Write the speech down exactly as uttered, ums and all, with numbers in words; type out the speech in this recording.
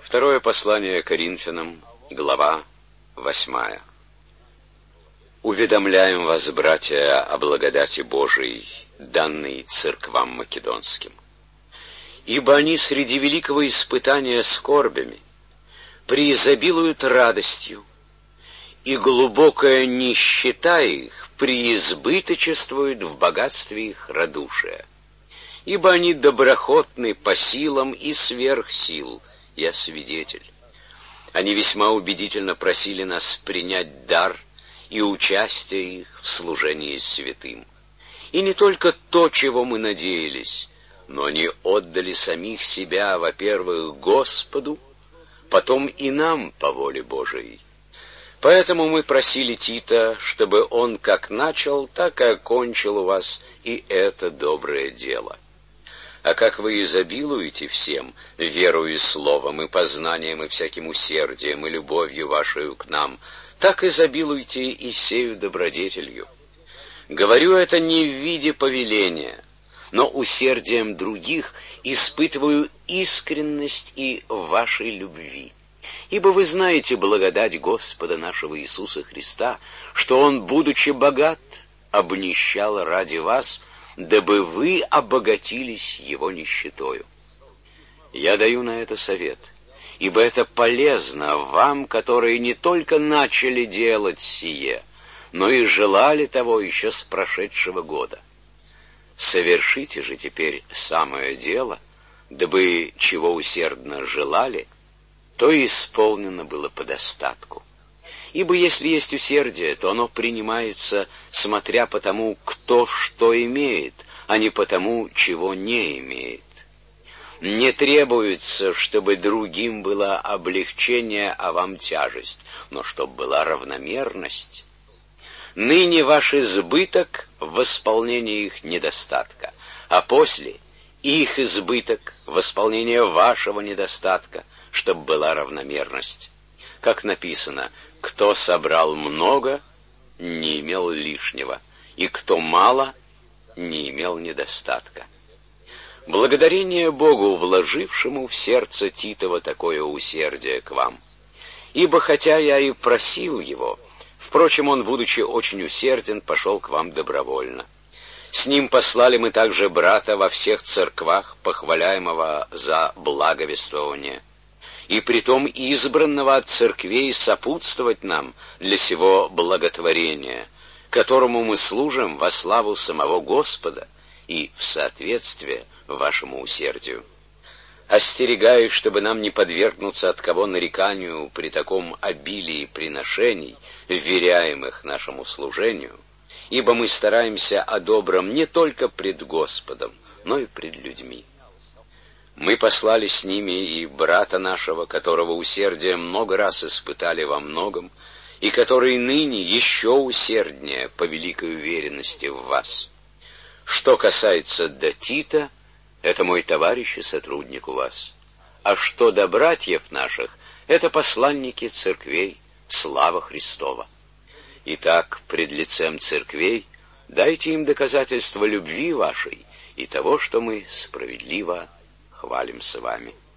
Второе послание Коринфянам, глава восьмая. Уведомляем вас, братья, о благодати Божией, данной церквам македонским. Ибо они среди великого испытания скорбями преизобилуют радостью, и глубокая нищета их преизбыточествует в богатстве их радушия. Ибо они доброхотны по силам и сверх сил, я свидетель. Они весьма убедительно просили нас принять дар и участие их в служении святым. И не только то, чего мы надеялись, но они отдали самих себя, во-первых, Господу, потом и нам по воле Божией. Поэтому мы просили Тита, чтобы он как начал, так и окончил у вас и это доброе дело. А как вы изобилуете всем, верою и словом, и познанием, и всяким усердием, и любовью вашей к нам, так изобилуйте и сею добродетелью. Говорю это не в виде повеления, но усердием других испытываю искренность и вашей любви. Ибо вы знаете благодать Господа нашего Иисуса Христа, что Он, будучи богат, обнищал ради вас, дабы вы обогатились Его нищетою. Я даю на это совет, ибо это полезно вам, которые не только начали делать сие, но и желали того еще с прошедшего года. Совершите же теперь самое дело, дабы чего усердно желали, то исполнено было по достатку. Ибо если есть усердие, то оно принимается, смотря по тому, кто что имеет, а не по тому, чего не имеет. Не требуется, чтобы другим было облегчение, а вам тяжесть, но чтобы была равномерность. Ныне ваш избыток в восполнении их недостатка, а после их избыток в восполнение вашего недостатка, чтобы была равномерность. Как написано: кто собрал много, не имел лишнего, и кто мало, не имел недостатка. Благодарение Богу, вложившему в сердце Титова такое усердие к вам. Ибо хотя я и просил его, впрочем, он, будучи очень усерден, пошел к вам добровольно. С ним послали мы также брата во всех церквах, похваляемого за благовествование, и притом избранного от церквей сопутствовать нам для сего благотворения, которому мы служим во славу самого Господа и в соответствие вашему усердию. Остерегаюсь, чтобы нам не подвергнуться от кого нареканию при таком обилии приношений, вверяемых нашему служению, ибо мы стараемся о добром не только пред Господом, но и пред людьми. Мы послали с ними и брата нашего, которого усердие много раз испытали во многом, и который ныне еще усерднее по великой уверенности в вас. Что касается до Тита, это мой товарищ и сотрудник у вас. А что до братьев наших, это посланники церквей, слава Христова. Итак, пред лицем церквей дайте им доказательство любви вашей и того, что мы справедливо хвалимся вами.